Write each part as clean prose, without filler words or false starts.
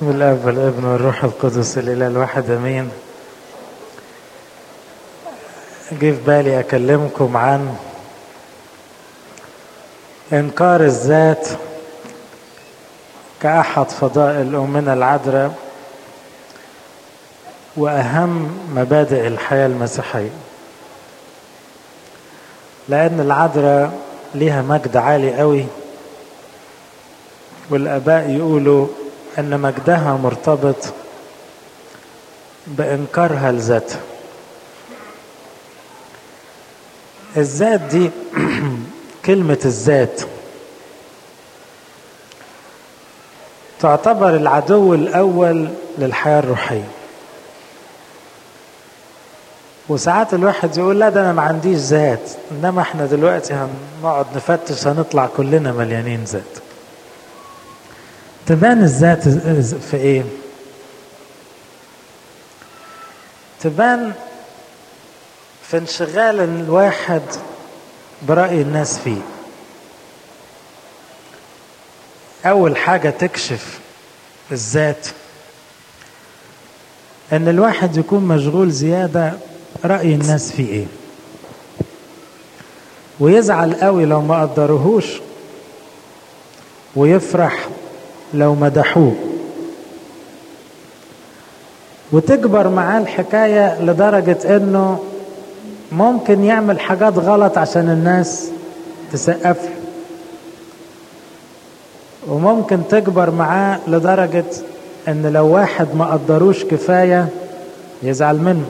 بسم الله والابن والروح القدس الاله الواحد امين. جه في بالي اكلمكم عن انكار الذات كاحد فضائل امنا العذراء واهم مبادئ الحياه المسيحيه، لان العذراء ليها مجد عالي قوي، والاباء يقولوا ان مجدها مرتبط بانكارها لذاتها. الذات دي كلمة الذات تعتبر العدو الاول للحياة الروحية، وساعات الواحد يقول لا ده انا ما عنديش ذات، انما احنا دلوقتي هنقعد نفتش هنطلع كلنا مليانين ذات. تبان الذات في ايه؟ تبان في انشغال الواحد برأي الناس فيه. اول حاجة تكشف الذات ان الواحد يكون مشغول زيادة رأي الناس فيه ايه، ويزعل قوي لو ما قدروهوش، ويفرح لو مدحوه، وتكبر معاه الحكاية لدرجة انه ممكن يعمل حاجات غلط عشان الناس تسقف له، وممكن تكبر معاه لدرجة ان لو واحد ما قدروش كفاية يزعل منه.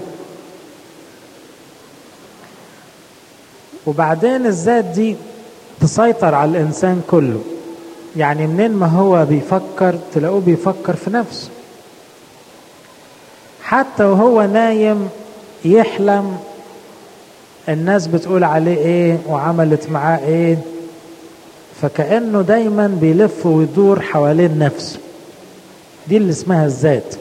وبعدين الذات دي تسيطر على الانسان كله، يعني منين ما هو بيفكر تلاقوه بيفكر في نفسه، حتى وهو نايم يحلم الناس بتقول عليه ايه وعملت معاه ايه، فكأنه دايما بيلف ويدور حوالين نفسه. دي اللي اسمها الذات.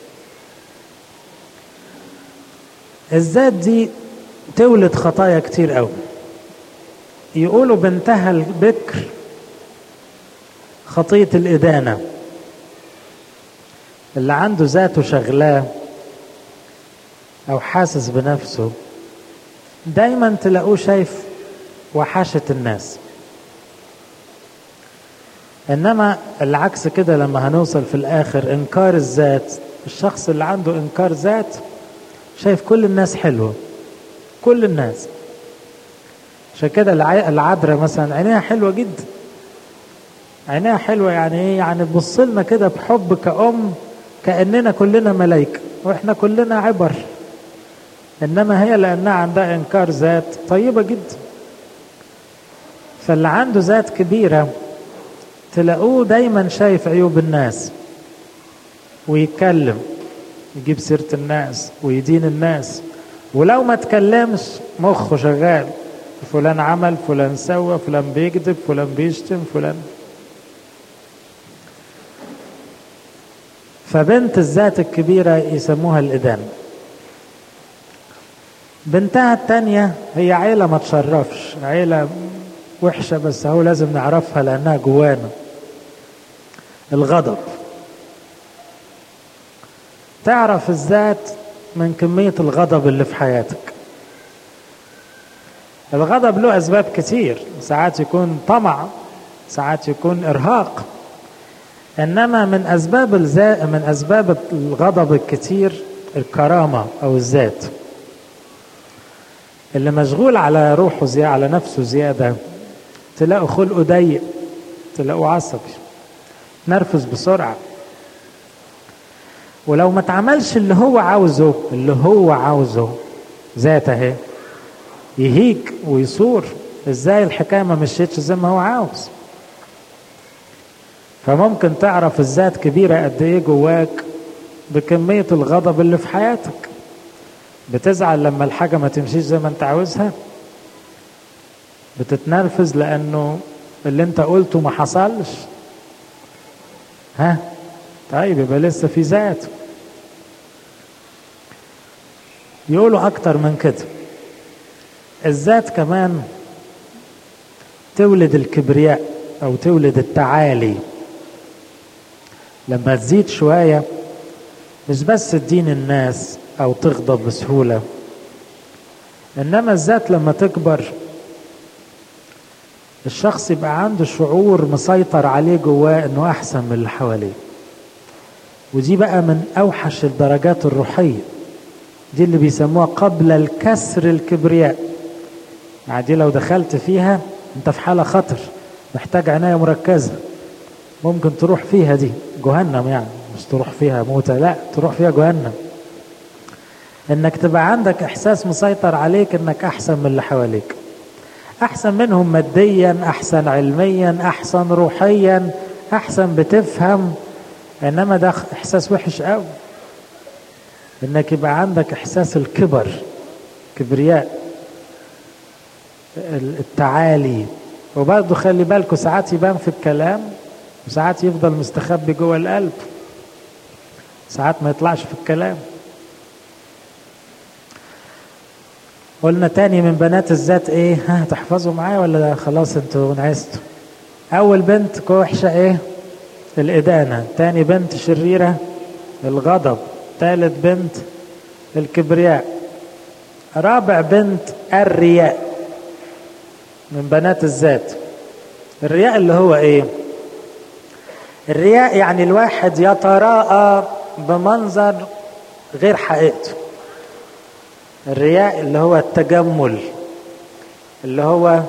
الذات دي تولد خطايا كتير قوي. يقولوا بنتها البكر خطية الإدانة. اللي عنده ذاته شغلاه أو حاسس بنفسه دايما تلاقوه شايف وحشة الناس. إنما العكس كده لما هنوصل في الآخر إنكار الذات، الشخص اللي عنده إنكار ذات شايف كل الناس حلوة، كل الناس. عشان كده العذراء مثلا عينيها حلوة جدا، عينيها حلوة يعني ايه؟ يعني تبص لنا كده بحب كأم، كأننا كلنا ملايكة واحنا كلنا عبر. انما هي لانها عندها انكار ذات طيبة جدا. فاللي عنده ذات كبيرة تلاقوه دايما شايف عيوب الناس، ويتكلم يجيب سيرة الناس ويدين الناس، ولو ما تكلمش مخه شغال، فلان عمل، فلان سوى، فلان بيكذب، فلان بيشتم، فلان. فبنت الذات الكبيرة يسموها الإدانة. بنتها التانية هي عيلة ما تشرفش، عيلة وحشة بس هو لازم نعرفها لأنها جوانا. الغضب. تعرف الذات من كمية الغضب اللي في حياتك. الغضب له أسباب كتير، ساعات يكون طمع، ساعات يكون إرهاق. إنما من أسباب الغضب الكتير الكرامة أو الذات. اللي مشغول على روحه زيادة، على نفسه زيادة، تلاقوا خلقه ضيق، تلاقوا عصبي، نرفز بسرعة، ولو ما تعملش اللي هو عاوزه ذاته اهي يهيج ويصور. ازاي الحكاية ما مشيتش زي ما هو عاوز؟ فممكن تعرف الذات كبيرة قد ايه جواك بكمية الغضب اللي في حياتك. بتزعل لما الحاجة ما تمشيش زي ما انت عاوزها، بتتنرفز لانه اللي انت قلته ما حصلش. طيب يبقى لسه في ذات. يقولوا اكتر من كده، الذات كمان تولد الكبرياء او تولد التعالي. لما تزيد شوية مش بس تدين الناس أو تغضب بسهولة، إنما الذات لما تكبر الشخص يبقى عنده شعور مسيطر عليه جواه إنه أحسن من اللي حواليه. ودي بقى من أوحش الدرجات الروحية، دي اللي بيسموها قبل الكسر الكبرياء. يعني دي لو دخلت فيها انت في حالة خطر، محتاج عناية مركزة، ممكن تروح فيها دي جهنم، يعني مش تروح فيها موتة، لا تروح فيها جهنم. انك تبقى عندك احساس مسيطر عليك انك احسن من اللي حواليك، احسن منهم ماديا، احسن علميا، احسن روحيا، احسن بتفهم. انما ده احساس وحش قوي، انك يبقى عندك احساس الكبر، كبرياء، التعالي. وبرضه خلي بالكوا ساعات يبان في الكلام وساعات يفضل مستخبي جوه القلب، ساعات ما يطلعش في الكلام. قلنا تاني من بنات الذات ايه؟ ها تحفظوا معايا ولا خلاص انتوا نعستوا؟ اول بنت وحشة ايه؟ الادانة. تاني بنت شريرة الغضب. تالت بنت الكبرياء. رابع بنت الرياء من بنات الذات. الرياء اللي هو ايه؟ الرياء يعني الواحد يتراءى بمنظر غير حقيقته. الرياء اللي هو التجمل، اللي هو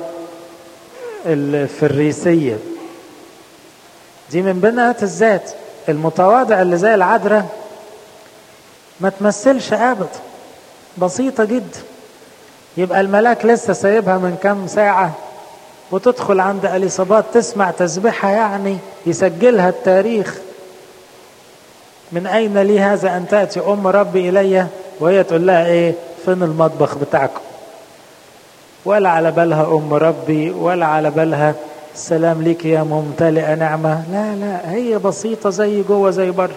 الفريسية، دي من بنات الذات. المتواضع اللي زي العذراء ما تمثلش ابدا، بسيطة جدا. يبقى الملاك لسه سايبها من كام ساعة وتدخل عند اليصابات تسمع تسبيحها، يعني يسجلها التاريخ. من اين لي هذا ان تأتي ام ربي الي؟ وهي تقول لها ايه؟ فين المطبخ بتاعكم؟ ولا على بالها ام ربي، ولا على بالها السلام ليك يا ممتلئة نعمة. لا لا، هي بسيطة زي جوه زي بره.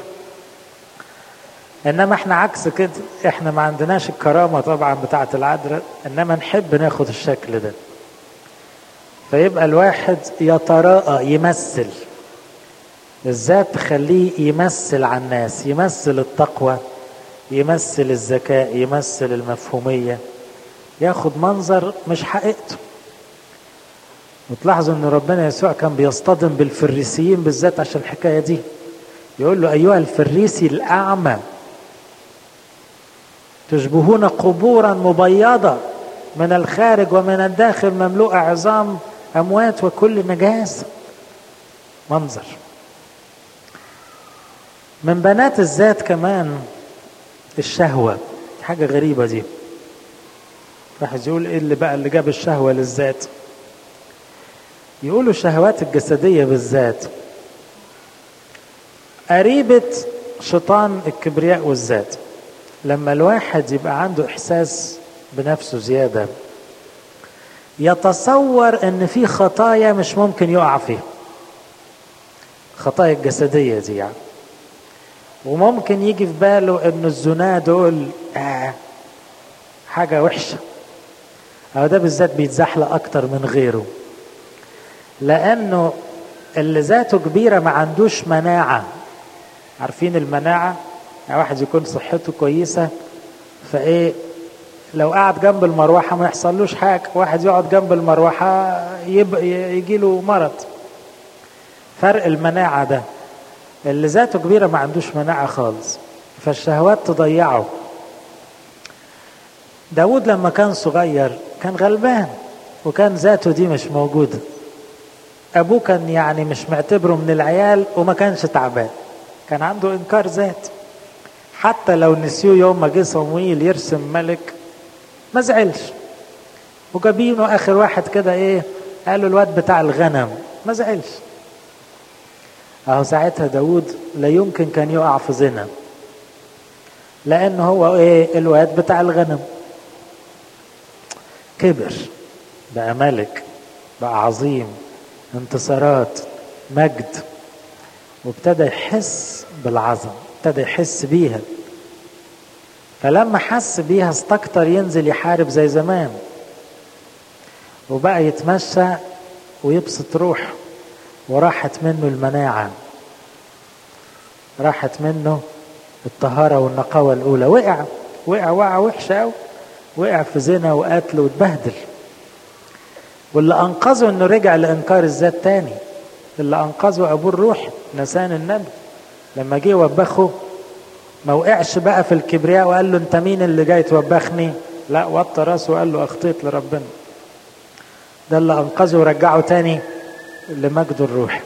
انما احنا عكس كده، احنا ما عندناش الكرامة طبعا بتاعة العذراء، انما نحب ناخد الشكل ده. فيبقى الواحد يتراءى، يمثل. الذات تخليه يمثل على الناس، يمثل التقوى، يمثل الذكاء، يمثل المفهومية، ياخد منظر مش حقيقته. وتلاحظوا ان ربنا يسوع كان بيصطدم بالفريسيين بالذات عشان الحكاية دي. يقول له ايها الفريسي الاعمى، تشبهون قبورا مبيضة من الخارج ومن الداخل مملوءة عظام اموات وكل نجاسة. منظر. من بنات الذات كمان الشهوة. حاجة غريبة دي. راح يقول ايه اللي بقى اللي جاب الشهوة للذات؟ يقولوا الشهوات الجسدية بالذات قريبة شيطان الكبرياء والذات. لما الواحد يبقى عنده احساس بنفسه زيادة، يتصور ان في خطايا مش ممكن يقع فيها، خطايا الجسدية دي يعني. وممكن يجي في باله ان الزنا دول حاجة وحشة، او ده بالذات بيتزحلق اكتر من غيره، لانه اللي ذاته كبيرة ما عندوش مناعة. عارفين المناعة؟ يعني واحد يكون صحته كويسة فايه لو قعد جنب المروحة ما يحصلوش حاجة، واحد يقعد جنب المروحة يجيله مرض. فرق المناعة ده. اللي ذاته كبيرة ما عندوش مناعة خالص، فالشهوات تضيعه. داود لما كان صغير كان غلبان وكان ذاته دي مش موجودة. أبوه كان يعني مش معتبره من العيال وما كانش تعبان، كان عنده إنكار ذات. حتى لو نسيوه يوم ما جه صمويل يرسم ملك ما زعلش، وجابينه آخر واحد كده إيه قالوا الواد بتاع الغنم، ما زعلش. اهو ساعتها داود لا يمكن كان يقع في زنا، لان هو ايه؟ الواد بتاع الغنم. كبر بقى ملك، بقى عظيم، انتصارات، مجد، وابتدى يحس بالعظمة، ابتدى يحس بيها. فلما حس بيها استكتر ينزل يحارب زي زمان، وبقى يتمشى ويبسط روحه، وراحت منه المناعة. راحت منه الطهارة والنقاوة الأولى، وقع وقع وحشة أوي، وقع في زنا وقتل واتبهدل. واللي أنقذه إنه رجع لإنكار الذات تاني. اللي أنقذه أبوه الروح نسان النبي، لما جه وبخه ما وقعش بقى في الكبرياء وقال له أنت مين اللي جاي توبخني، لا، وطى راسه وقال له أخطيت لربنا. ده اللي أنقذه ورجعه تاني لمجد الروح.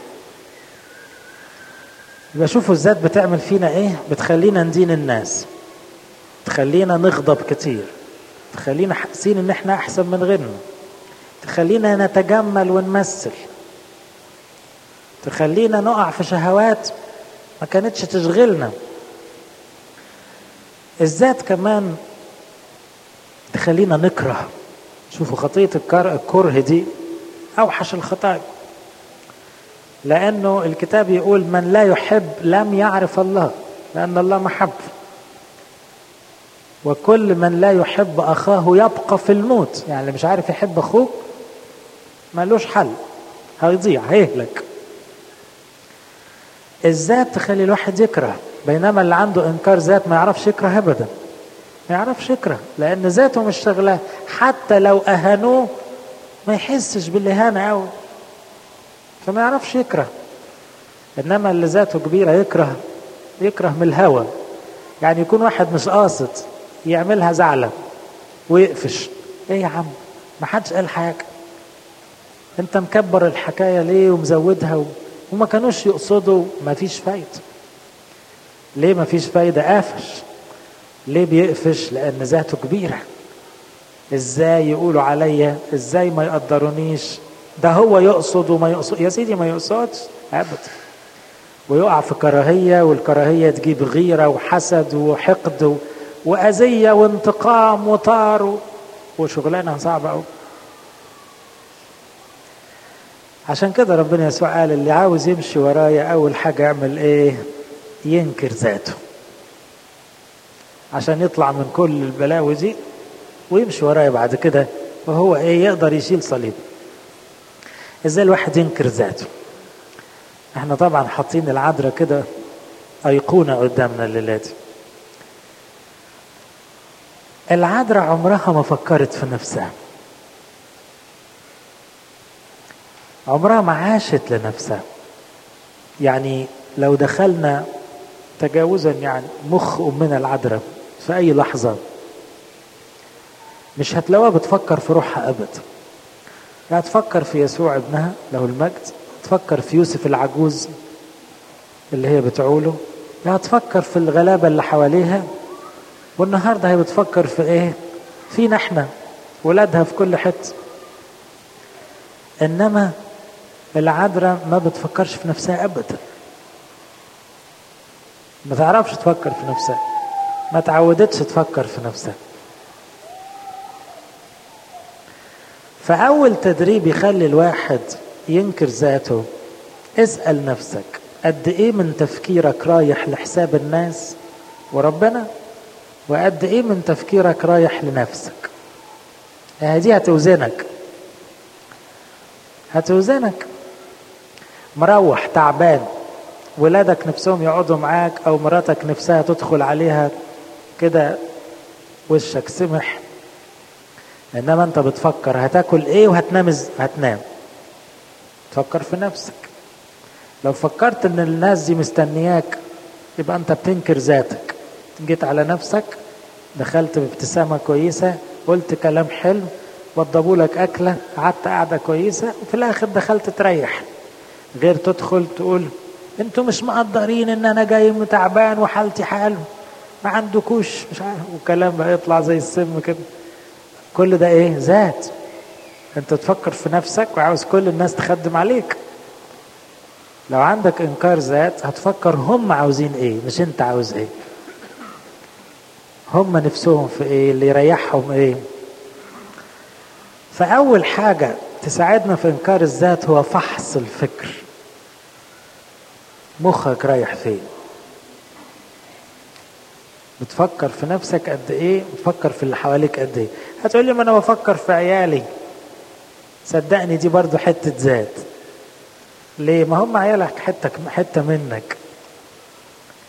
يبقى شوفوا الذات بتعمل فينا ايه، بتخلينا ندين الناس، تخلينا نغضب كتير، تخلينا حاسين ان احنا احسن من غيرنا، تخلينا نتجمل ونمثل، تخلينا نقع في شهوات ما كانتش تشغلنا. الذات كمان تخلينا نكره. شوفوا خطية الكره دي اوحش الخطايا، لأنه الكتاب يقول من لا يحب لم يعرف الله، لأن الله محب. وكل من لا يحب أخاه يبقى في الموت. يعني اللي مش عارف يحب أخوه مالوش حل، هيضيع، هيهلك. الذات تخلي الواحد يكره، بينما اللي عنده إنكار ذات ما يعرفش يكره أبدا، ما يعرفش يكره، لأن ذاته مش شغلاه. حتى لو أهانوه ما يحسش بالإهانة أوي، فما يعرفش يكره. انما اللي ذاته كبيره يكره من الهوى. يعني يكون واحد مش قاصد يعملها زعلة ويقفش، ايه يا عم ما حدش قال حاجه، انت مكبر الحكايه ليه ومزودها وما كانوش يقصدوا. ما فيش فايده. ليه ما فيش فايده؟ قافش. ليه بيقفش؟ لان ذاته كبيره. ازاي يقولوا عليا، ازاي ما يقدرونيش، ده هو يقصد وما يقصد. يا سيدي ما يقصدش ابدا، ويقع في كراهيه، والكراهيه تجيب غيره وحسد وحقد واذيه وانتقام وطار وشغلانه صعبه قوي. عشان كده ربنا يسوع قال اللي عاوز يمشي ورايا اول حاجه يعمل ايه؟ ينكر ذاته، عشان يطلع من كل البلاوي دي ويمشي ورايا بعد كده وهو ايه؟ يقدر يشيل صليب. ازاي الواحد ينكر ذاته؟ احنا طبعا حاطين العذراء كده ايقونه قدامنا الليله دي. العذراء عمرها ما فكرت في نفسها، عمرها ما عاشت لنفسها. يعني لو دخلنا تجاوزا يعني مخ أمنا العذراء في أي لحظة مش هتلاقوها بتفكر في روحها أبدا. يعني تفكر في يسوع ابنها له المجد، تفكر في يوسف العجوز اللي هي بتعوله، يعني تفكر في الغلابة اللي حواليها. والنهاردة هي بتفكر في ايه؟ فينا احنا ولادها في كل حتة. انما العذراء ما بتفكرش في نفسها ابدا، ما تعرفش تفكر في نفسها، ما تعودتش تفكر في نفسها. فأول تدريب يخلي الواحد ينكر ذاته، اسأل نفسك قد ايه من تفكيرك رايح لحساب الناس وربنا، وقد ايه من تفكيرك رايح لنفسك. دي هتوزنك. مروح تعبان، ولادك نفسهم يقعدوا معاك او مراتك نفسها تدخل عليها كده وشك سمح، انما انت بتفكر هتاكل ايه هتنام. تفكر في نفسك. لو فكرت ان الناس دي مستنياك يبقى انت بتنكر ذاتك. جيت على نفسك، دخلت بابتسامة كويسة، قلت كلام حلو، وضبوا لك أكلة، قعدت قعدة كويسة، وفي الآخر دخلت تريح. غير تدخل تقول انتوا مش مقدرين ان انا جاي متعبان وحالتي حال، ما عندكوش مش عارف، وكلام بقى يطلع زي السم كده. كل ده ايه؟ ذات. انت تفكر في نفسك وعاوز كل الناس تخدم عليك. لو عندك انكار ذات هتفكر هم عاوزين ايه مش انت عاوز ايه، هم نفسهم في ايه، اللي يريحهم ايه. فاول حاجة تساعدنا في انكار الذات هو فحص الفكر. مخك رايح فين؟ بتفكر في نفسك قد ايه؟ بتفكر في اللي حواليك قد ايه؟ هتقولي ما انا بفكر في عيالي. صدقني دي برضو حتة ذات. ليه؟ ما هم عيالك حتة منك.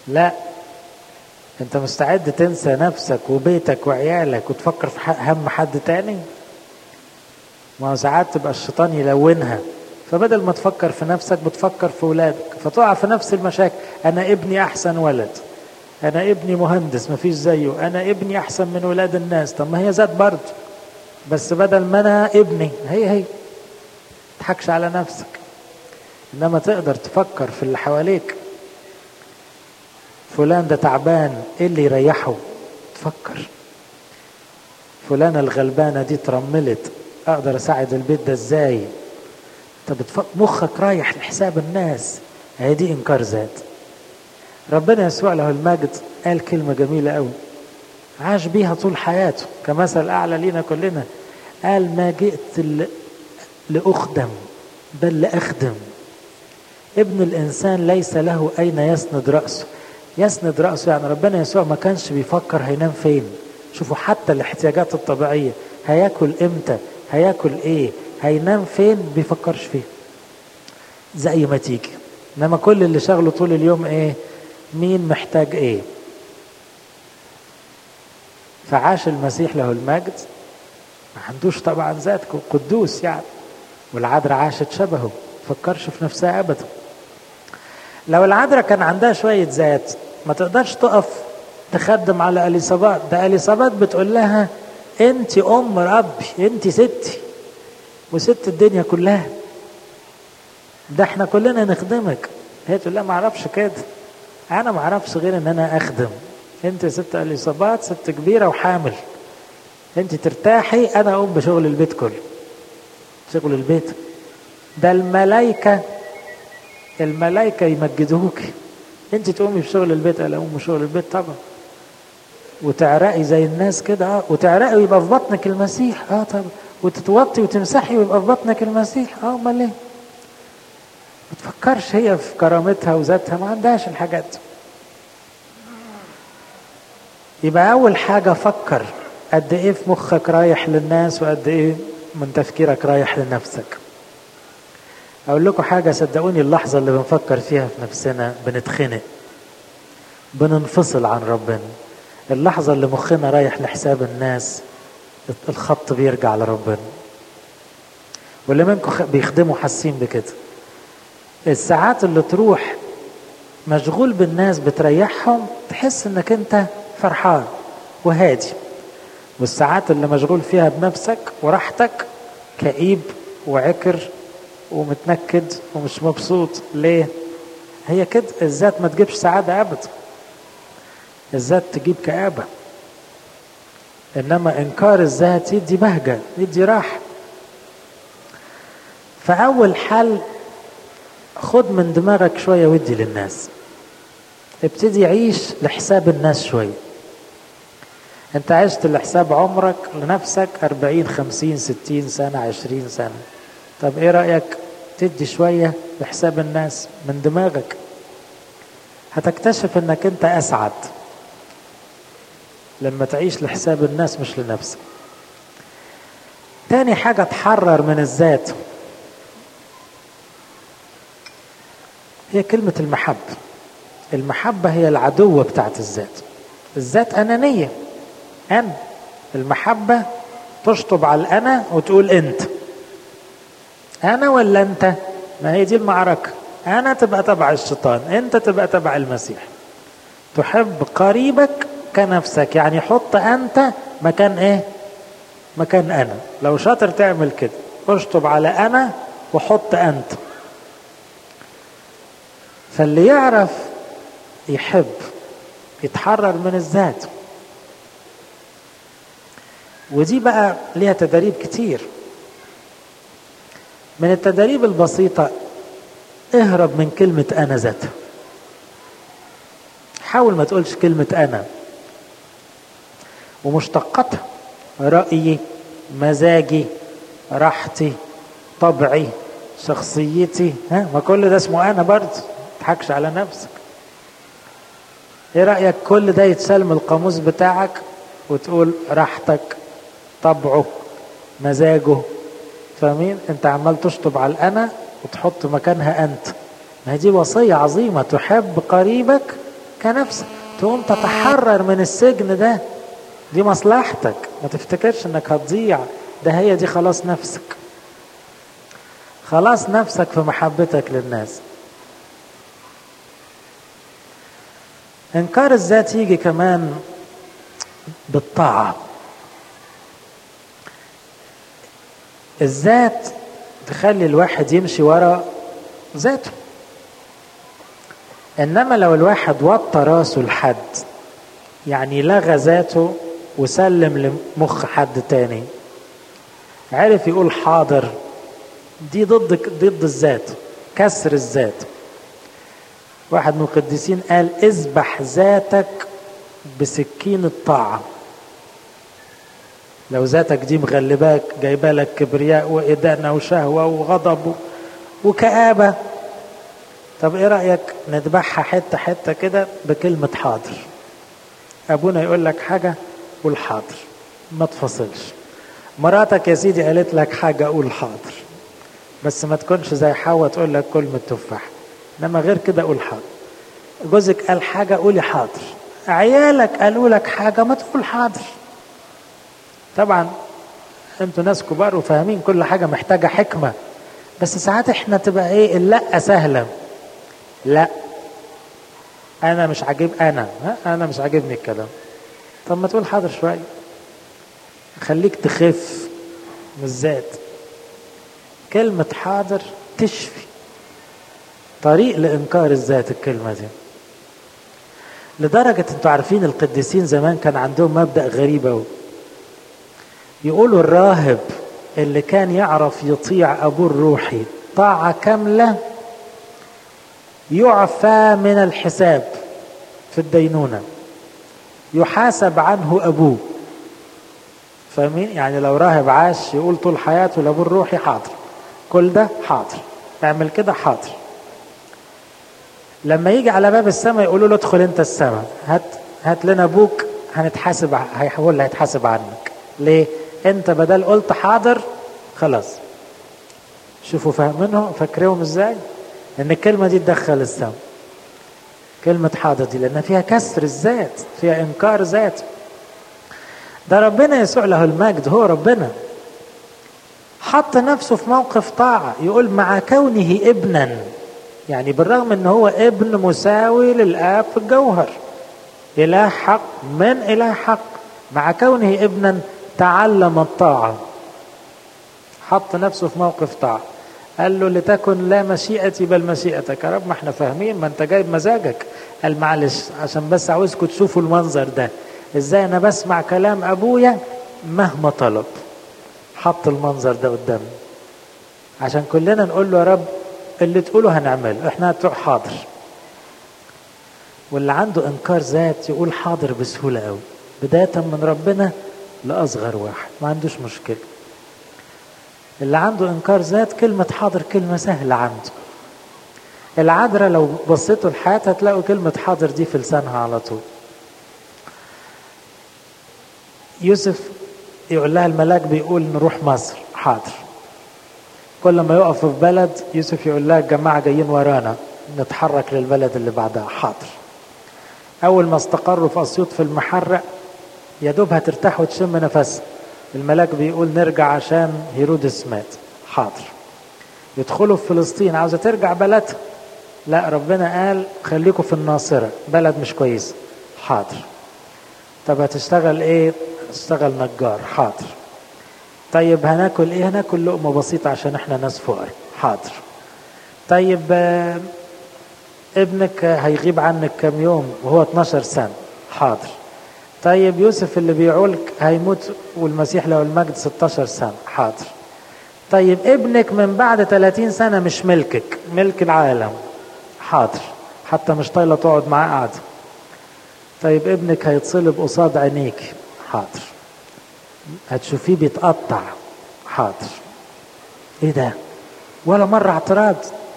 لا، انت مستعد تنسى نفسك وبيتك وعيالك وتفكر في هم حد تاني؟ ما هو ساعات تبقى الشيطان يلونها، فبدل ما تفكر في نفسك بتفكر في ولادك، فتقع في نفس المشاكل. انا ابني احسن ولد، انا ابني مهندس مفيش زيه، انا ابني احسن من ولاد الناس. طب ما هي ذات برضه، بس بدل ما انا ابني هي تضحكش على نفسك. انما تقدر تفكر في اللي حواليك. فلان ده تعبان، ايه اللي يريحه؟ تفكر فلانة الغلبانة دي ترملت، اقدر اساعد البيت ده ازاي؟ طب مخك رايح لحساب الناس. هي دي انكار ذات. ربنا يسوع له المجد قال كلمة جميلة قوي عاش بيها طول حياته كمثل اعلى لينا كلنا. قال ما جئت لأخدم بل لأخدم. ابن الإنسان ليس له أين يسند رأسه. يسند رأسه يعني ربنا يسوع ما كانش بيفكر هينام فين. شوفوا حتى الاحتياجات الطبيعية، هياكل امتى، هياكل ايه، هينام فين، بيفكرش فيه زي ما تيجي. انما كل اللي شغله طول اليوم ايه؟ مين محتاج ايه. فعاش المسيح له المجد ما عندوش طبعا ذات، قدوس يعني، والعذراء عاشت شبهه، فكرش في نفسها ابدا. لو العذراء كان عندها شوية ذات ما تقدرش تقف تخدم على اليصابات. ده اليصابات بتقول لها انت ام ربي، انت ستي وست الدنيا كلها، ده احنا كلنا نخدمك. هي تقول لها ما اعرفش كده، انا ما اعرفش غير ان انا اخدم. انت ست اليصابات، ست كبيرة وحامل، انت ترتاحي، انا اقوم بشغل البيت كله. شغل البيت ده الملائكة يمجدوك، انت تقومي بشغل البيت. انا اقوم بشغل البيت طبعا. وتعرقي زي الناس كده، وتعرقي ويبقى في بطنك المسيح، طبعا. وتتوطي وتمسحي ويبقى في بطنك المسيح، امال ايه؟ ما تفكرش هي في كرامتها وذاتها، ما عندهاش الحاجات. يبقى اول حاجة فكر قد ايه في مخك رايح للناس وقد ايه من تفكيرك رايح لنفسك. اقول لكم حاجة، صدقوني اللحظة اللي بنفكر فيها في نفسنا بنتخنق، بننفصل عن ربنا. اللحظة اللي مخنا رايح لحساب الناس الخط بيرجع لربنا. واللي منكم بيخدموا حاسين بكده. الساعات اللي تروح مشغول بالناس بتريحهم، تحس انك انت فرحان وهادي. والساعات اللي مشغول فيها بنفسك وراحتك كئيب وعكر ومتنكد ومش مبسوط. ليه؟ هي كده، الذات ما تجيبش سعادة ابدا، الذات تجيب كآبة. انما انكار الذات يدي بهجة، يدي راحة. فاول حل، خد من دماغك شوية ودي للناس. ابتدي عيش لحساب الناس شوية. انت عشت لحساب عمرك لنفسك 40 50 60 سنة 20 سنة. طب ايه رأيك تدي شوية لحساب الناس من دماغك؟ هتكتشف انك انت اسعد لما تعيش لحساب الناس مش لنفسك. تاني حاجة، تحرر من الذات. هي كلمة المحبة. المحبة هي العدوة بتاعت الذات. الذات أنانية، أنا. المحبة تشطب على الأنا وتقول أنت. أنا ولا أنت؟ ما هي دي المعركة. أنا تبقى تبع الشيطان، أنت تبقى تبع المسيح. تحب قريبك كنفسك، يعني حط أنت مكان إيه؟ مكان أنا. لو شاطر تعمل كده، اشطب على أنا وحط أنت. فاللي يعرف يحب يتحرر من الذات. ودي بقى ليها تدريب كتير. من التدريب البسيطة، اهرب من كلمة أنا ذاتها. حاول ما تقولش كلمة أنا ومشتقاتها، رأيي، مزاجي، راحتي، طبعي، شخصيتي. ما كل ده اسمه أنا برضه، تضحكش على نفسك. ايه رأيك كل ده يتسلم القاموس بتاعك وتقول راحتك، طبعه، مزاجه؟ فاهمين؟ انت عمال تشطب على الأنا وتحط مكانها أنت. ما هي دي وصية عظيمة، تحب قريبك كنفسك، تقوم تتحرر من السجن ده. دي مصلحتك، ما تفتكرش انك هتضيع، ده هي دي خلاص نفسك، خلاص نفسك في محبتك للناس. انكار الذات يجي كمان بالطاعة. الذات تخلي الواحد يمشي ورا ذاته، انما لو الواحد وطى راسه لحد، يعني لغى ذاته وسلم لمخ حد تاني، عرف يقول حاضر، دي ضد الذات، كسر الذات. واحد من القديسين قال اذبح ذاتك بسكين الطاعة. لو ذاتك دي مغلباك، جايبالك كبرياء وإدانة وشهوة وغضب وكآبة، طب ايه رأيك نذبحها حتة حتة كده بكلمة حاضر؟ ابونا يقول لك حاجة قول حاضر، ما تفصلش. مراتك يا سيدي قالت لك حاجة قول حاضر، بس ما تكونش زي حواء تقول لك كل من التفاح، انما غير كده قول حاضر. جوزك قال حاجة قولي حاضر، عيالك قالوا لك حاجة ما تقول حاضر. طبعا انتوا ناس كبار وفاهمين كل حاجة محتاجة حكمة، بس ساعات احنا تبقى ايه اللأ سهلة. لا انا مش مش عاجبني الكلام، طب ما تقول حاضر شوية، خليك تخف من الذات. كلمة حاضر تشفي، طريق لإنكار الذات الكلمة دي. لدرجة انتوا عارفين القديسين زمان كان عندهم مبدأ غريب أوي، يقولوا الراهب اللي كان يعرف يطيع أبوه الروحي طاعة كاملة يعفى من الحساب في الدينونة، يحاسب عنه أبوه. فاهمين؟ يعني لو راهب عاش يقول طول حياته لأبوه الروحي حاضر، كل ده حاضر، اعمل كده حاضر، لما يجي على باب السماء يقولوا له ادخل انت السماء، هات لنا ابوك هنتحاسب، هو اللي هيتحاسب عنك. ليه؟ انت بدل قلت حاضر خلاص. شوفوا فاهمينهم، فاكريهم ازاي؟ ان الكلمة دي تدخل السماء، كلمة حاضر دي، لان فيها كسر الذات، فيها انكار ذات. ده ربنا يسوع له المجد، هو ربنا حط نفسه في موقف طاعة، يقول مع كونه ابنا، يعني بالرغم ان هو ابن مساوي للآب في الجوهر، إله حق من إله حق، مع كونه ابنا تعلم الطاعة، حط نفسه في موقف طاعة. قال له لتكن لا مشيئتي بل مشيئتك. يا رب ما احنا فاهمين، ما انت جايب مزاجك. قال معلش عشان بس عاوزكم تشوفوا المنظر ده، ازاي انا بسمع كلام ابويا مهما طلب. حط المنظر ده قدامنا عشان كلنا نقول له يا رب اللي تقوله هنعمله، احنا هتروح حاضر. واللي عنده انكار ذات يقول حاضر بسهولة قوي، بداية من ربنا لأصغر واحد ما عندوش مشكلة. اللي عنده انكار ذات كلمة حاضر كلمة سهلة عنده. العذراء لو بصيتوا لحياتها هتلاقوا كلمة حاضر دي في لسانها على طول. يوسف يقول لها الملاك بيقول نروح مصر، حاضر. كل ما يقف في بلد يوسف يقول لها الجماعة جايين ورانا نتحرك للبلد اللي بعدها، حاضر. أول ما استقروا في أسيوط في المحرق يا دوب هترتاح وتشم نفسها، الملاك بيقول نرجع عشان هيرودس مات، حاضر. يدخلوا في فلسطين عاوزة ترجع بلدها، لا ربنا قال خليكوا في الناصرة بلد مش كويس، حاضر. طب هتشتغل ايه؟ تشتغل نجار، حاضر. طيب هناكل ايه؟ هناكل لقمة بسيطة عشان احنا ناس فقراء، حاضر. طيب ابنك هيغيب عنك كم يوم وهو 12 سنة، حاضر. طيب يوسف اللي بيعولك هيموت والمسيح له المجد 16 سنة، حاضر. طيب ابنك من بعد 30 سنة مش ملكك، ملك العالم، حاضر، حتى مش طايلة تقعد معاه قاعدة. طيب ابنك هيتصلب قصاد عينيك، حاضر. هتشوفيه بيتقطع، حاضر. ايه ده؟ ولا مرة اعتراض،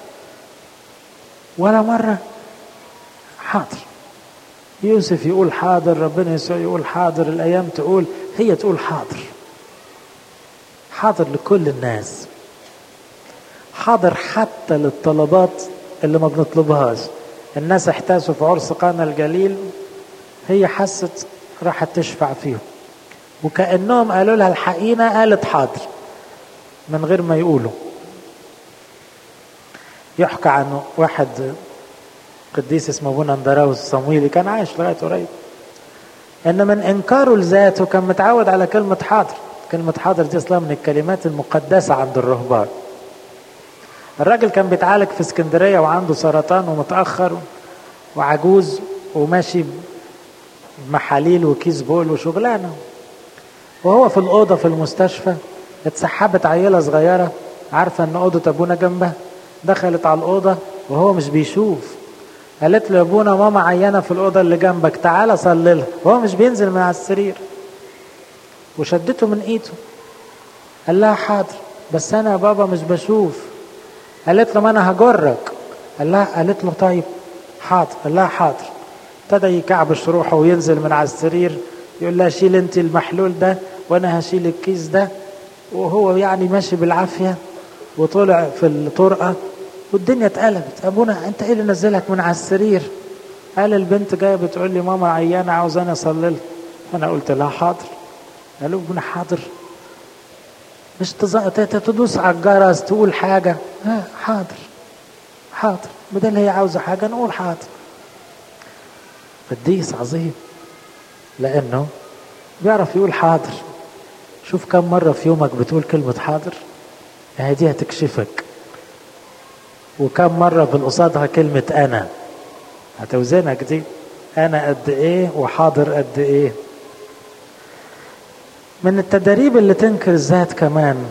ولا مرة، حاضر. يوسف يقول حاضر، ربنا يسوع يقول حاضر، الأيام تقول، هي تقول حاضر. حاضر لكل الناس، حاضر حتى للطلبات اللي ما بنطلبهاش. الناس احتاسوا في عرس قانا الجليل، هي حست راحت تشفع فيهم، وكأنهم قالوا لها الحقيقة، قالت حاضر من غير ما يقولوا. يحكى عنه واحد قديس اسمه ابونا اندراوس الصمويلي، كان عايش لغايه قريب، ان من انكاره لذاته كان متعود على كلمه حاضر. كلمه حاضر دي اصلا من الكلمات المقدسه عند الرهبان. الراجل كان بيتعالج في اسكندريه وعنده سرطان ومتاخر وعجوز وماشي بمحاليل وكيس بول وشغلانه، وهو في الاوضه في المستشفى اتسحبت عيله صغيره عارفه ان اوضه ابونا جنبها، دخلت على الاوضه وهو مش بيشوف، قالت له يا ابونا ماما عيانه في الاوضه اللي جنبك تعالى صلي لها، وهو مش بينزل من على السرير، وشدته من ايده. قال لها حاضر بس انا يا بابا مش بشوف. قالت له ما انا هجرك. قالت له طيب حاضر. قال لها حاضر. ابتدى يكعبش روحه وينزل من على السرير، يقول لها شيل انت المحلول ده وانا هشيل الكيس ده، وهو يعني ماشي بالعافيه، وطلع في الطرقه والدنيا اتقلبت. ابونا انت ايه اللي نزلك من على السرير؟ قال البنت جايه بتقول لي ماما عيانه عاوزاني اصلي لها. انا قلت لها حاضر. قالوا ابونا حاضر، مش تدوس على الجرس تقول حاجه، حاضر حاضر، بدل هي عاوزه حاجه نقول حاضر. قديس عظيم لانه بيعرف يقول حاضر. شوف كم مره في يومك بتقول كلمه حاضر، يعني دي هتكشفك. وكم مرة بالقصادها كلمة أنا، هتوزنك دي، أنا قد إيه وحاضر قد إيه. من التدريب اللي تنكر الذات كمان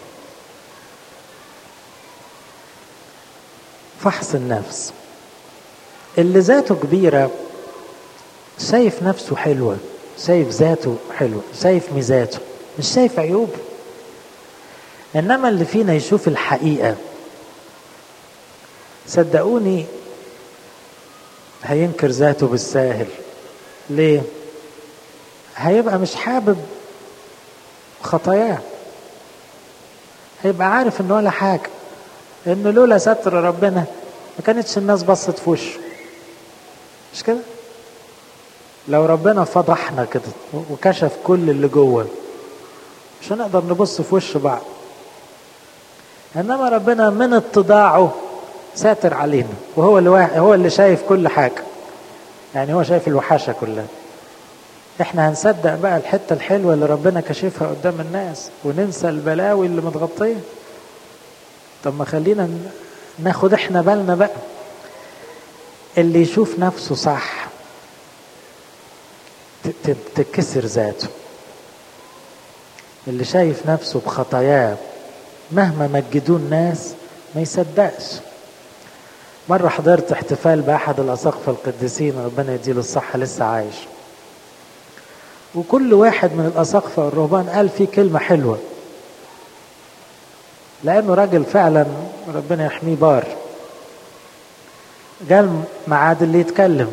فحص النفس. اللي ذاته كبيرة شايف نفسه حلوة، شايف ذاته حلوة، شايف ميزاته، مش شايف عيوبه. إنما اللي فينا يشوف الحقيقة صدقوني هينكر ذاته بالساهل. ليه؟ هيبقى مش حابب خطاياه، هيبقى عارف انه ولا حاجة، انه لولا ستر ربنا ما كانتش الناس بصت في وشه. مش كده؟ لو ربنا فضحنا كده وكشف كل اللي جوه مش هنقدر نبص في وش بعض. انما ربنا من اتضاعه ساتر علينا، وهو اللي هو اللي شايف كل حاجة، يعني هو شايف الوحاشة كلها. احنا هنصدق بقى الحتة الحلوة اللي ربنا كشفها قدام الناس وننسى البلاوي اللي متغطية؟ طب ما خلينا ناخد احنا بالنا بقى. اللي يشوف نفسه صح تكسر ذاته. اللي شايف نفسه بخطاياه مهما مجدوه الناس ما يصدقش. مرة حضرت احتفال بأحد الأساقفة القديسين ربنا يديله الصحة لسه عايش، وكل واحد من الأساقفة والرهبان قال فيه كلمة حلوة، لأنه راجل فعلا ربنا يحميه بار. جال معاد اللي يتكلم،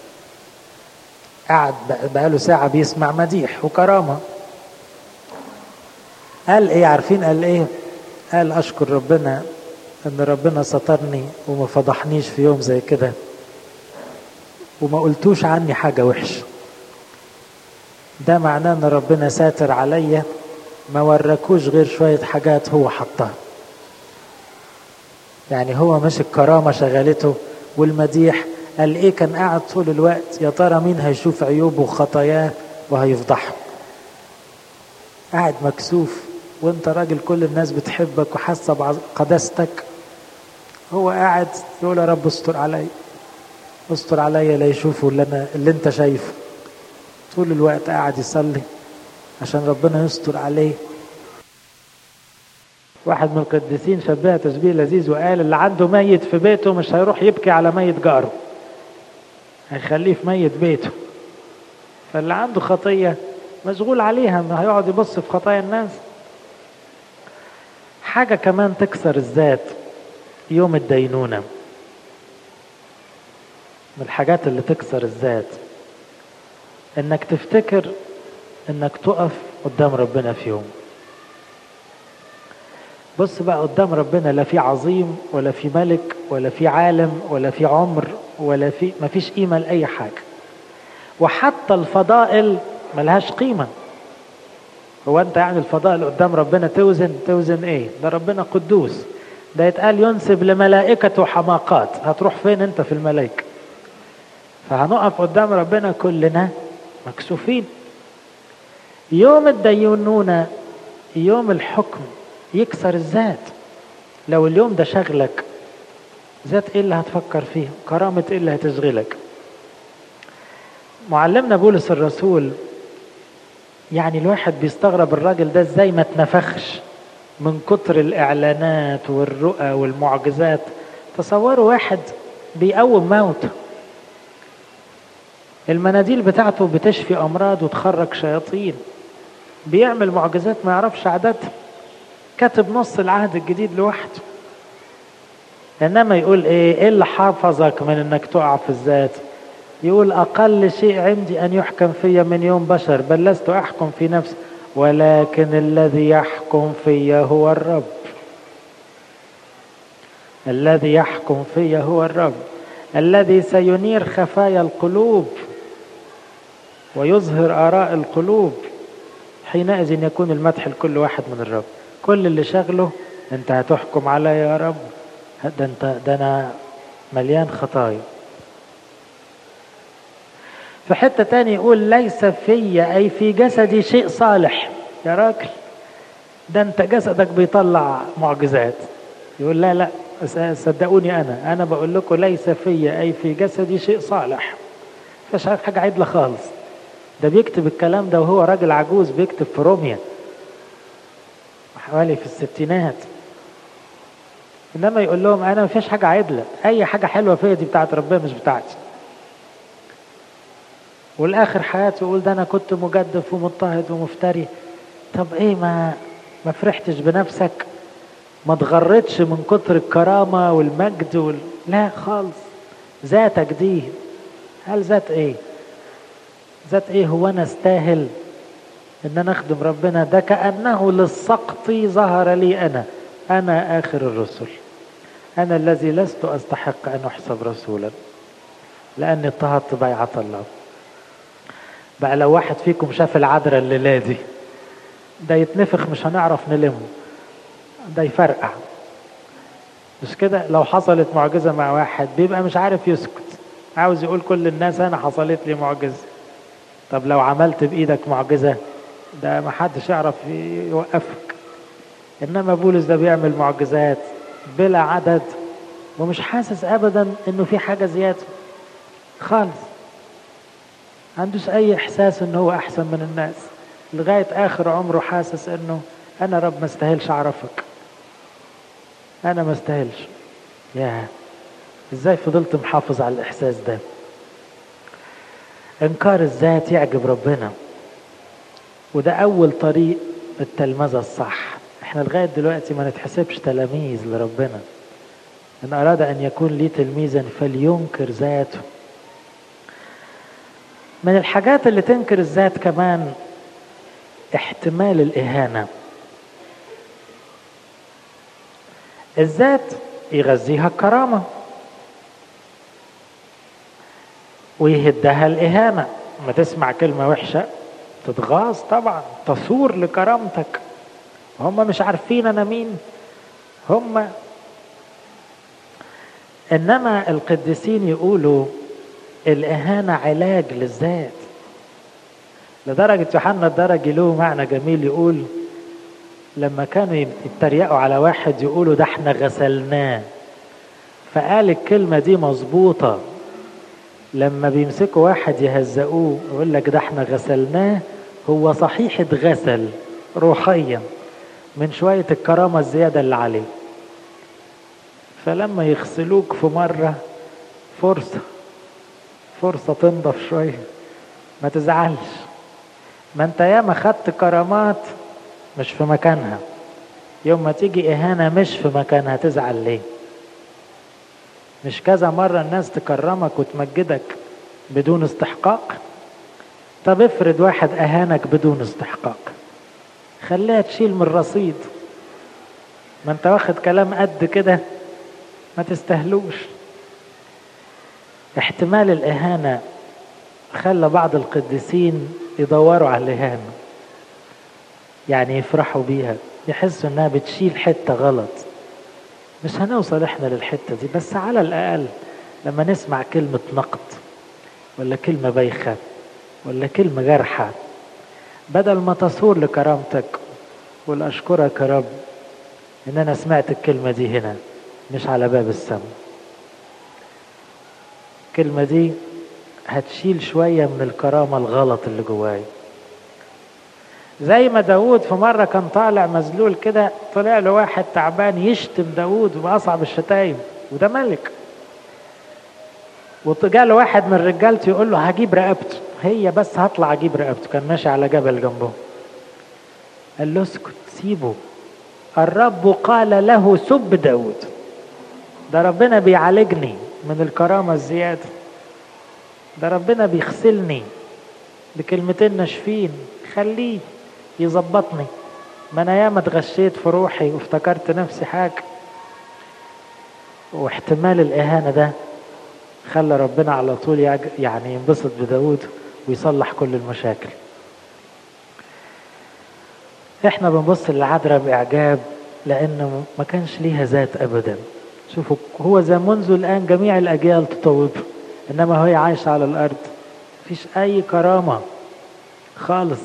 قعد بقاله ساعة بيسمع مديح وكرامة. قال ايه عارفين قال ايه؟ قال اشكر ربنا ان ربنا سترني وما فضحنيش في يوم زي كده وما قلتوش عني حاجة وحشة. ده معناه ان ربنا ساتر عليا، ما وركوش غير شوية حاجات هو حطها. يعني هو مش الكرامة شغلته والمديح. قال ايه؟ كان قاعد طول الوقت يا ترى مين هيشوف عيوبه وخطاياه وهيفضحه. قاعد مكسوف وانت راجل كل الناس بتحبك وحاسه بقداستك، هو قاعد يقول يا رب استر عليا استر عليا لا يشوفوا اللي انت شايفه. طول الوقت قاعد يصلي عشان ربنا يستر عليه. واحد من القديسين شبهها تشبيه لذيذ وقال اللي عنده ميت في بيته مش هيروح يبكي على ميت جاره، هيخليه في ميت بيته. فاللي عنده خطية مشغول عليها، ما هيقعد يبص في خطايا الناس. حاجة كمان تكسر الذات يوم الدينونة. من الحاجات اللي تكسر الذات انك تفتكر انك تقف قدام ربنا في يوم. بص بقى قدام ربنا لا في عظيم ولا في ملك ولا في عالم ولا في عمر ولا مفيش قيمة لأي حاجة. وحتى الفضائل ملهاش قيمة. هو أنت يعني الفضائل قدام ربنا توزن إيه؟ ده ربنا قدوس، ده يتقال ينسب لملائكته حماقات، هتروح فين أنت في الملائكة؟ فهنقف قدام ربنا كلنا مكسوفين. يوم الدينونة، يوم الحكم، يكسر الذات. لو اليوم ده شغلك، ذات ايه اللي هتفكر فيه؟ كرامة ايه اللي هتشغلك؟ معلمنا بولس الرسول، يعني الواحد بيستغرب الراجل ده ازاي ما اتنفخش من كتر الاعلانات والرؤى والمعجزات. تصوروا واحد بيقوم موت، المناديل بتاعته بتشفي امراض وتخرج شياطين، بيعمل معجزات ما يعرفش عددها، كاتب نص العهد الجديد لوحده. انما يقول ايه اللي حافظك من انك تقع في الذات؟ يقول اقل شيء عندي ان يحكم في من يوم بشر، بل لست احكم في نفسي ولكن الذي يحكم في هو الرب. الذي يحكم في هو الرب، الذي سينير خفايا القلوب ويظهر آراء القلوب. حينئذ يكون المدح لكل واحد من الرب. كل اللي شغله انت هتحكم علي يا رب، ده انا مليان خطايا. في حتة تاني يقول ليس في أي في جسدي شيء صالح. يا راجل ده انت جسدك بيطلع معجزات. يقول لا صدقوني انا بقول لكم ليس في أي في جسدي شيء صالح. مفيش حاجة عدلة خالص. ده بيكتب الكلام ده وهو راجل عجوز، بيكتب في روميا حوالي في الستينات. انما يقول لهم انا مفيش حاجة عدلة، اي حاجة حلوة فيا دي بتاعت ربنا مش بتاعتي. والاخر حياته يقول ده انا كنت مجدف ومضطهد ومفتري. طب ايه ما فرحتش بنفسك؟ ما تغرتش من كتر الكرامة والمجد لا خالص. ذاتك دي، هل ذات ايه؟ ذات ايه؟ هو انا استاهل ان انا اخدم ربنا؟ ده كأنه للسقط ظهر لي انا اخر الرسل، انا الذي لست استحق ان احسب رسولا لاني اضطهدت بيعة الله. بقى لو واحد فيكم شاف العذراء الليلة دي، ده يتنفخ مش هنعرف نلمه، ده يفرقع. مش كده؟ لو حصلت معجزة مع واحد بيبقى مش عارف يسكت، عاوز يقول كل الناس انا حصلت لي معجزة. طب لو عملت بايدك معجزة، ده ما حدش يعرف يوقفك. انما بولس ده بيعمل معجزات بلا عدد ومش حاسس ابدا انه في حاجة زيادة خالص. عندوش اي احساس انه هو احسن من الناس. لغاية اخر عمره حاسس انه انا رب ما استاهلش اعرفك، انا ما استاهلش. يا ازاي فضلت محافظ على الاحساس ده؟ انكار الذات يعجب ربنا، وده اول طريق التلمذة الصح. احنا لغاية دلوقتي ما نتحسبش تلاميذ لربنا. ان اراد ان يكون لي تلميذا فلينكر ذاته. من الحاجات اللي تنكر الذات كمان احتمال الاهانة. الذات يغذيها الكرامة ويهدها الإهانة. ما تسمع كلمة وحشة تتغاظ طبعا، تصور لكرامتك. هم مش عارفين أنا مين هم. إنما القديسين يقولوا الإهانة علاج للذات. لدرجة يوحنا الدرجي له معنى جميل، يقول لما كانوا يتريقوا على واحد يقولوا ده احنا غسلناه، فقال الكلمة دي مظبوطة. لما بيمسكوا واحد يهزقوه يقول لك ده احنا غسلناه، هو صحيح اتغسل روحيا من شوية الكرامة الزيادة اللي عليه. فلما يغسلوك في مرة فرصة تنضف شوية، ما تزعلش. ما انت ياما خدت كرامات مش في مكانها، يوم ما تيجي اهانة مش في مكانها تزعل ليه؟ مش كذا مرة الناس تكرمك وتمجدك بدون استحقاق؟ طب افرض واحد اهانك بدون استحقاق، خليها تشيل من الرصيد. ما انت واخد كلام قد كده ما تستهلوش. احتمال الإهانة خلى بعض القديسين يدوروا على الإهانة، يعني يفرحوا بيها، يحسوا انها بتشيل حتة غلط. مش هنوصل احنا للحتة دي، بس على الأقل لما نسمع كلمة نقد ولا كلمة بايخة ولا كلمة جارحة، بدل ما تصور لكرامتك قول أشكرك يا رب إن أنا سمعت الكلمة دي هنا مش على باب السماء. الكلمة دي هتشيل شوية من الكرامة الغلط اللي جواي. زي ما داود في مرة كان طالع مذلول كده، طلع له واحد تعبان يشتم داود بأصعب الشتايم، وده ملك، وجاله واحد من رجالته يقول له هجيب رقبته، هي بس هطلع اجيب رقبته، كان ماشي على جبل جنبه. قال له اسكت سيبه، الرب قال له سب داود، ده ربنا بيعالجني من الكرامة الزيادة، ده ربنا بيغسلني بكلمتين ناشفين، خليه يظبطني، ما انا ياما اتغشيت في روحي وافتكرت نفسي حاجة. واحتمال الإهانة ده خلى ربنا على طول يعني ينبسط بداود ويصلح كل المشاكل. احنا بنبص للعذراء بإعجاب لأنه ما كانش ليها ذات أبدا. شوفوا هو زي منذ الآن جميع الأجيال تطوبه، إنما هي عايشة على الأرض مفيش أي كرامة خالص،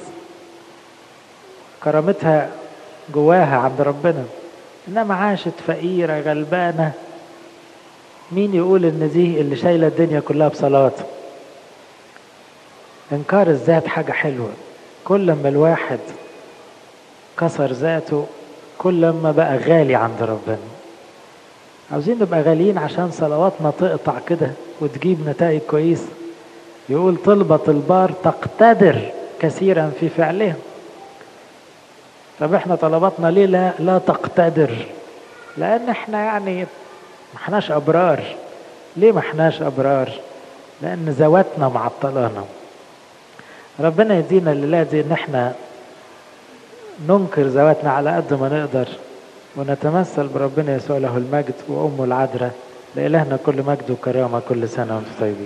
كرامتها جواها عند ربنا، إنما عاشت فقيرة غلبانة. مين يقول إن دي اللي شايلة الدنيا كلها بصلاة؟ إنكار الذات حاجة حلوة، كل ما الواحد كسر ذاته كل ما بقى غالي عند ربنا. عاوزين نبقى غاليين عشان صلواتنا تقطع كده وتجيب نتائج كويسة. يقول طلبة البار تقتدر كثيرا في فعلها. طب احنا طلباتنا ليه لا تقتدر؟ لأن احنا يعني ما احناش أبرار. ليه ما احناش أبرار؟ لأن ذواتنا معطلانا. ربنا يدينا الليلة دي ان احنا ننكر ذواتنا على قد ما نقدر، ونتمثل بربنا يسوع له المجد وأمه العذراء. لإلهنا كل مجد وكرامة كل سنة وانتم طيبين.